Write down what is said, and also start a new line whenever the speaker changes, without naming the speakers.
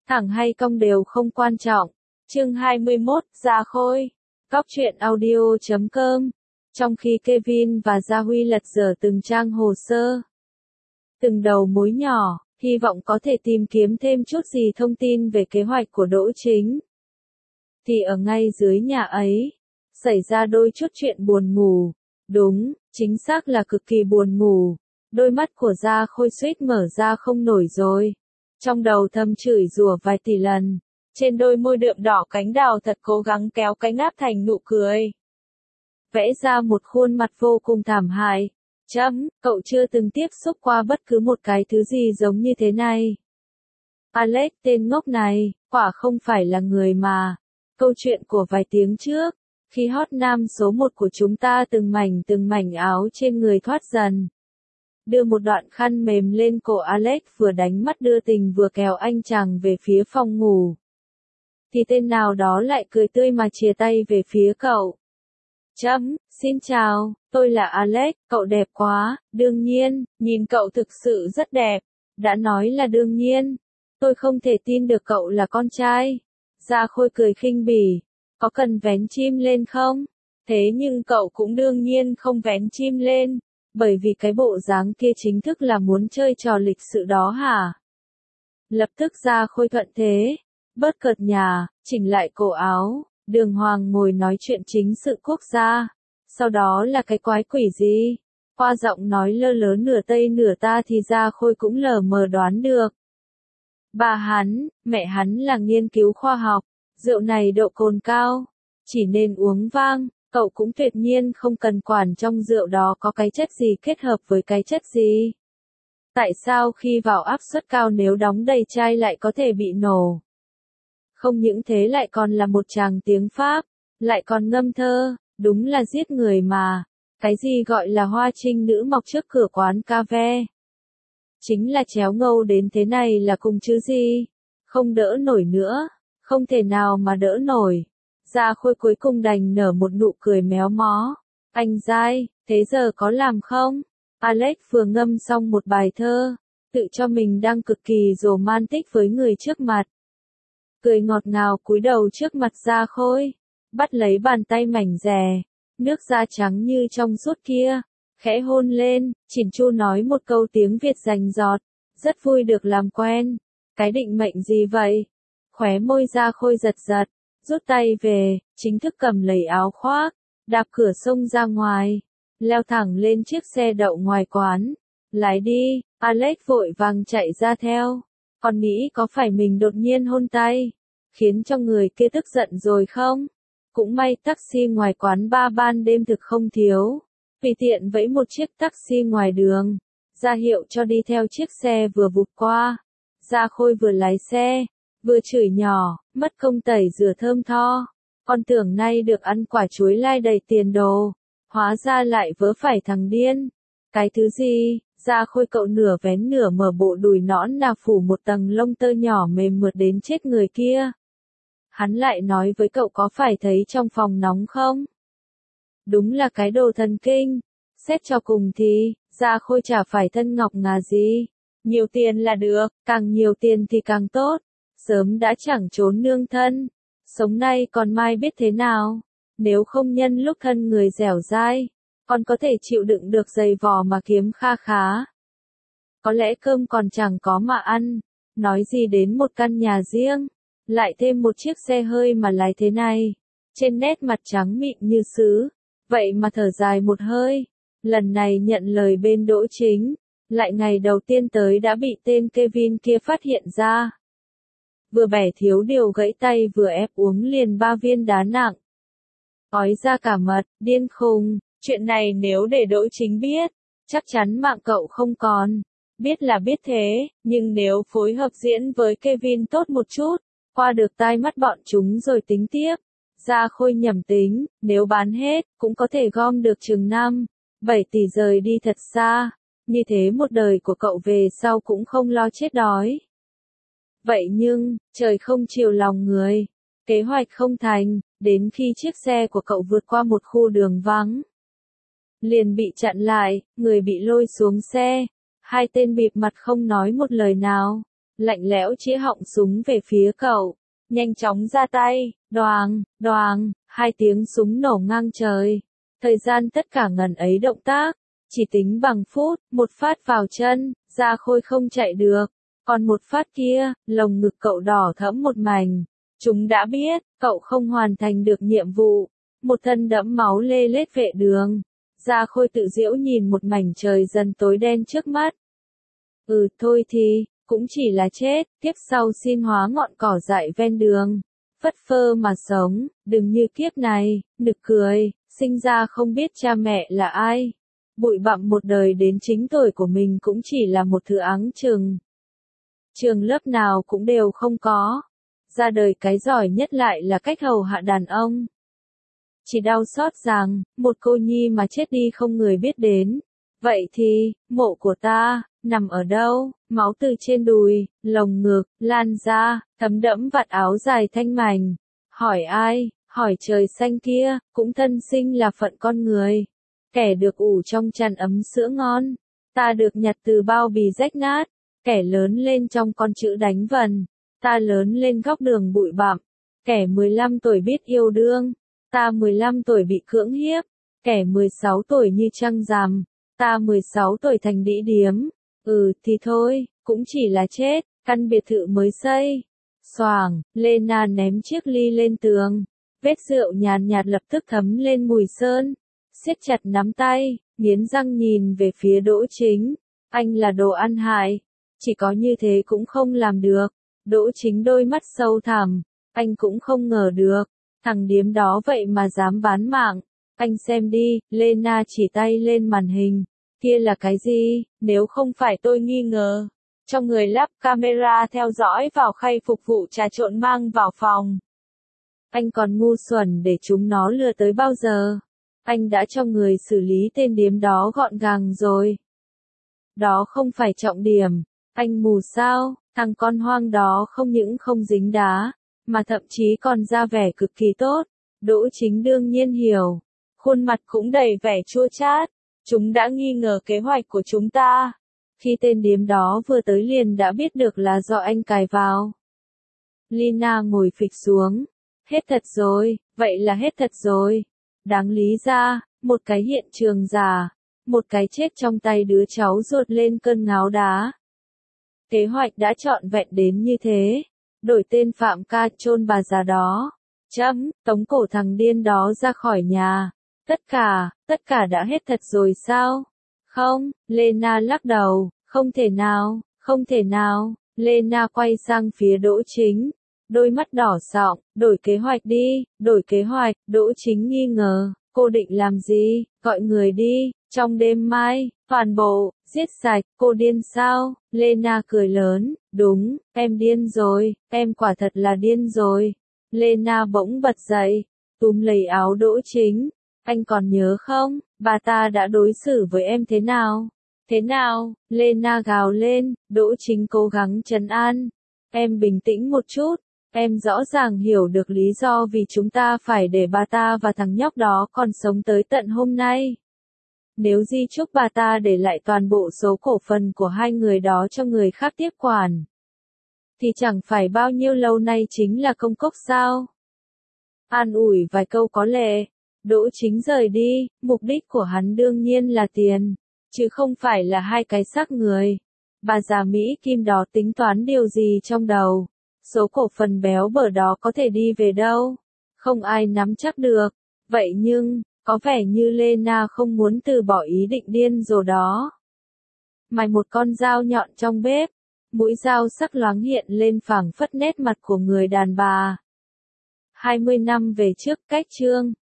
thẳng hay cong đều không quan trọng. Chương 21, Gia Khôi. Góc truyện audio.com. Trong khi Kevin và Gia Huy lật dở từng trang hồ sơ, từng đầu mối nhỏ, hy vọng có thể tìm kiếm thêm chút gì thông tin về kế hoạch của Đỗ Chính, thì ở ngay dưới nhà ấy, xảy ra đôi chút chuyện buồn ngủ. Đúng, chính xác là cực kỳ buồn ngủ. Đôi mắt của Gia Khôi suýt mở ra không nổi rồi. Trong đầu thầm chửi rủa vài tỷ lần. Trên đôi môi đượm đỏ cánh đào thật cố gắng kéo cánh áp thành nụ cười. Vẽ ra một khuôn mặt vô cùng thảm hại. Cậu chưa từng tiếp xúc qua bất cứ một cái thứ gì giống như thế này. Alex tên ngốc này, quả không phải là người mà. Câu chuyện của vài tiếng trước, khi hot nam số 1 của chúng ta từng mảnh áo trên người thoát dần, đưa một đoạn khăn mềm lên cổ Alex, vừa đánh mắt đưa tình vừa kéo anh chàng về phía phòng ngủ, thì tên nào đó lại cười tươi mà chìa tay về phía cậu. Xin chào, tôi là Alex, cậu đẹp quá. Đương nhiên, nhìn cậu thực sự rất đẹp. Đã nói là đương nhiên. Tôi không thể tin được cậu là con trai. Gia Khôi cười khinh bỉ. Có cần vén chim lên không? Thế nhưng cậu cũng đương nhiên không vén chim lên, bởi vì cái bộ dáng kia chính thức là muốn chơi trò lịch sự đó hả? Lập tức Gia Khôi thuận thế, bớt cợt nhả, chỉnh lại cổ áo, đường hoàng ngồi nói chuyện chính sự quốc gia. Sau đó là cái quái quỷ gì? Qua giọng nói lơ lớ nửa tây nửa ta thì Gia Khôi cũng lờ mờ đoán được. Bà hắn, mẹ hắn là nghiên cứu khoa học, rượu này độ cồn cao, chỉ nên uống vang, cậu cũng tuyệt nhiên không cần quản trong rượu đó có cái chất gì kết hợp với cái chất gì. Tại sao khi vào áp suất cao nếu đóng đầy chai lại có thể bị nổ? Không những thế lại còn là một chàng tiếng Pháp, lại còn ngâm thơ, đúng là giết người mà. Cái gì gọi là hoa trinh nữ mọc trước cửa quán cà phê? Chính là chéo ngâu đến thế này là cùng chứ gì. Không đỡ nổi nữa, không thể nào mà đỡ nổi. Gia Khôi cuối cùng đành nở một nụ cười méo mó. Anh dai, thế giờ có làm không? Alex vừa ngâm xong một bài thơ, tự cho mình đang cực kỳ romantic với người trước mặt. Cười ngọt ngào cúi đầu trước mặt Gia Khôi, bắt lấy bàn tay mảnh dẻ, nước da trắng như trong suốt kia, khẽ hôn lên, chỉn chu nói một câu tiếng Việt rành rọt, rất vui được làm quen. Cái định mệnh gì vậy? Khóe môi Gia Khôi giật giật, rút tay về, chính thức cầm lấy áo khoác, đạp cửa xông ra ngoài, leo thẳng lên chiếc xe đậu ngoài quán. Lái đi. Alex vội vàng chạy ra theo. Còn nghĩ có phải mình đột nhiên hôn tay, khiến cho người kia tức giận rồi không? Cũng may taxi ngoài quán ba ban đêm thực không thiếu. Vì tiện vẫy một chiếc taxi ngoài đường, ra hiệu cho đi theo chiếc xe vừa vụt qua. Gia Khôi vừa lái xe, vừa chửi nhỏ, mất công tẩy rửa thơm tho. Con tưởng nay được ăn quả chuối lai đầy tiền đồ, hóa ra lại vớ phải thằng điên. Cái thứ gì? Gia Khôi cậu nửa vén nửa mở bộ đùi nõn nà phủ một tầng lông tơ nhỏ mềm mượt đến chết người kia. Hắn lại nói với cậu có phải thấy trong phòng nóng không? Đúng là cái đồ thần kinh. Xét cho cùng thì, Gia Khôi chả phải thân ngọc ngà gì. Nhiều tiền là được, càng nhiều tiền thì càng tốt. Sớm đã chẳng trốn nương thân. Sống nay còn mai biết thế nào. Nếu không nhân lúc thân người dẻo dai, còn có thể chịu đựng được giày vò mà kiếm kha khá. Có lẽ cơm còn chẳng có mà ăn. Nói gì đến một căn nhà riêng, lại thêm một chiếc xe hơi mà lái thế này. Trên nét mặt trắng mịn như sứ, vậy mà thở dài một hơi. Lần này nhận lời bên Đỗ Chính, lại ngày đầu tiên tới đã bị tên Kevin kia phát hiện ra. Vừa bẻ thiếu điều gãy tay vừa ép uống liền 3 viên đá nặng. Ói ra cả mật, điên khùng. Chuyện này nếu để Đỗ Chính biết, chắc chắn mạng cậu không còn. Biết là biết thế, nhưng nếu phối hợp diễn với Kevin tốt một chút, qua được tai mắt bọn chúng rồi tính tiếp. Gia Khôi nhẩm tính, nếu bán hết, cũng có thể gom được chừng 5-7 tỷ rời đi thật xa. Như thế một đời của cậu về sau cũng không lo chết đói. Vậy nhưng, trời không chiều lòng người. Kế hoạch không thành, đến khi chiếc xe của cậu vượt qua một khu đường vắng, liền bị chặn lại, người bị lôi xuống xe. Hai tên bịt mặt không nói một lời nào. lạnh lẽo chĩa họng súng về phía cậu, nhanh chóng ra tay, đoàng, đoàng, hai tiếng súng nổ ngang trời. Thời gian tất cả ngần ấy động tác, chỉ tính bằng phút, một phát vào chân, Gia Khôi không chạy được, còn một phát kia, lồng ngực cậu đỏ thẫm một mảnh. Chúng đã biết, cậu không hoàn thành được nhiệm vụ, một thân đẫm máu lê lết vệ đường. Gia Khôi tự giễu nhìn một mảnh trời dần tối đen trước mắt. Thôi thì, cũng chỉ là chết, kiếp sau xin hóa ngọn cỏ dại ven đường. Phất phơ mà sống, đừng như kiếp này, nực cười, sinh ra không biết cha mẹ là ai. Bụi bặm một đời đến chính tuổi của mình cũng chỉ là một thứ áng chừng. Trường lớp nào cũng đều không có. Ra đời cái giỏi nhất lại là cách hầu hạ đàn ông. Chỉ đau xót rằng, một cô nhi mà chết đi không người biết đến. Vậy thì, mộ của ta, nằm ở đâu? Máu từ trên đùi, lồng ngực, lan ra, thấm đẫm vạt áo dài thanh mảnh. Hỏi ai? Hỏi trời xanh kia, cũng thân sinh là phận con người. Kẻ được ủ trong chăn ấm sữa ngon. Ta được nhặt từ bao bì rách nát. Kẻ lớn lên trong con chữ đánh vần. Ta lớn lên góc đường bụi bặm. Kẻ 15 tuổi biết yêu đương. Ta 15 tuổi bị cưỡng hiếp. Kẻ 16 tuổi như trăng rằm. Ta 16 tuổi thành đĩ điếm. Thì thôi, cũng chỉ là chết, căn biệt thự mới xây. Xoàng, Lena ném chiếc ly lên tường. Vết rượu nhàn nhạt lập tức thấm lên mùi sơn. Siết chặt nắm tay, nghiến răng nhìn về phía Đỗ Chính. Anh là đồ ăn hại. Chỉ có như thế cũng không làm được. Đỗ Chính đôi mắt sâu thẳm. Anh cũng không ngờ được. Thằng điếm đó vậy mà dám bán mạng. Anh xem đi, Lena chỉ tay lên màn hình. Kia là cái gì, nếu không phải tôi nghi ngờ. Trong người lắp camera theo dõi vào khay phục vụ trà trộn mang vào phòng. Anh còn ngu xuẩn để chúng nó lừa tới bao giờ. Anh đã cho người xử lý tên điếm đó gọn gàng rồi. Đó không phải trọng điểm. Anh mù sao, thằng con hoang đó không những không dính đá, mà thậm chí còn ra vẻ cực kỳ tốt. Đỗ Chính đương nhiên hiểu. Khuôn mặt cũng đầy vẻ chua chát. Chúng đã nghi ngờ kế hoạch của chúng ta. Khi tên điếm đó vừa tới liền đã biết được là do anh cài vào. Lina ngồi phịch xuống. Hết thật rồi, vậy là hết thật rồi. Đáng lý ra, một cái hiện trường giả, một cái chết trong tay đứa cháu ruột lên cơn ngáo đá. Kế hoạch đã trọn vẹn đến như thế. Đổi tên Phạm Ca chôn bà già đó. Tống cổ thằng điên đó ra khỏi nhà. Tất cả đã hết thật rồi sao? Không, Lena lắc đầu, không thể nào. Lena quay sang phía Đỗ Chính. Đôi mắt đỏ sọng, đổi kế hoạch đi, đổi kế hoạch. Đỗ Chính nghi ngờ, cô định làm gì? Gọi người đi, trong đêm mai, toàn bộ, giết sạch, cô điên sao? Lena cười lớn, đúng, em điên rồi, em quả thật là điên rồi. Lena bỗng bật dậy, túm lấy áo Đỗ Chính. Anh còn nhớ không, bà ta đã đối xử với em thế nào? Thế nào? Lena gào lên, Đỗ Chính cố gắng trấn an. Em bình tĩnh một chút, em rõ ràng hiểu được lý do vì chúng ta phải để bà ta và thằng nhóc đó còn sống tới tận hôm nay. Nếu di chúc bà ta để lại toàn bộ số cổ phần của hai người đó cho người khác tiếp quản, thì chẳng phải bao nhiêu lâu nay chính là công cốc sao? An ủi vài câu có lẽ. Đỗ Chính rời đi, mục đích của hắn đương nhiên là tiền, chứ không phải là hai cái xác người. Bà già Mỹ Kim đó tính toán điều gì trong đầu? Số cổ phần béo bở đó có thể đi về đâu? Không ai nắm chắc được. Vậy nhưng, có vẻ như Lena không muốn từ bỏ ý định điên rồ đó. Mài một con dao nhọn trong bếp, mũi dao sắc loáng hiện lên phảng phất nét mặt của người đàn bà. 20 năm về trước, cách chương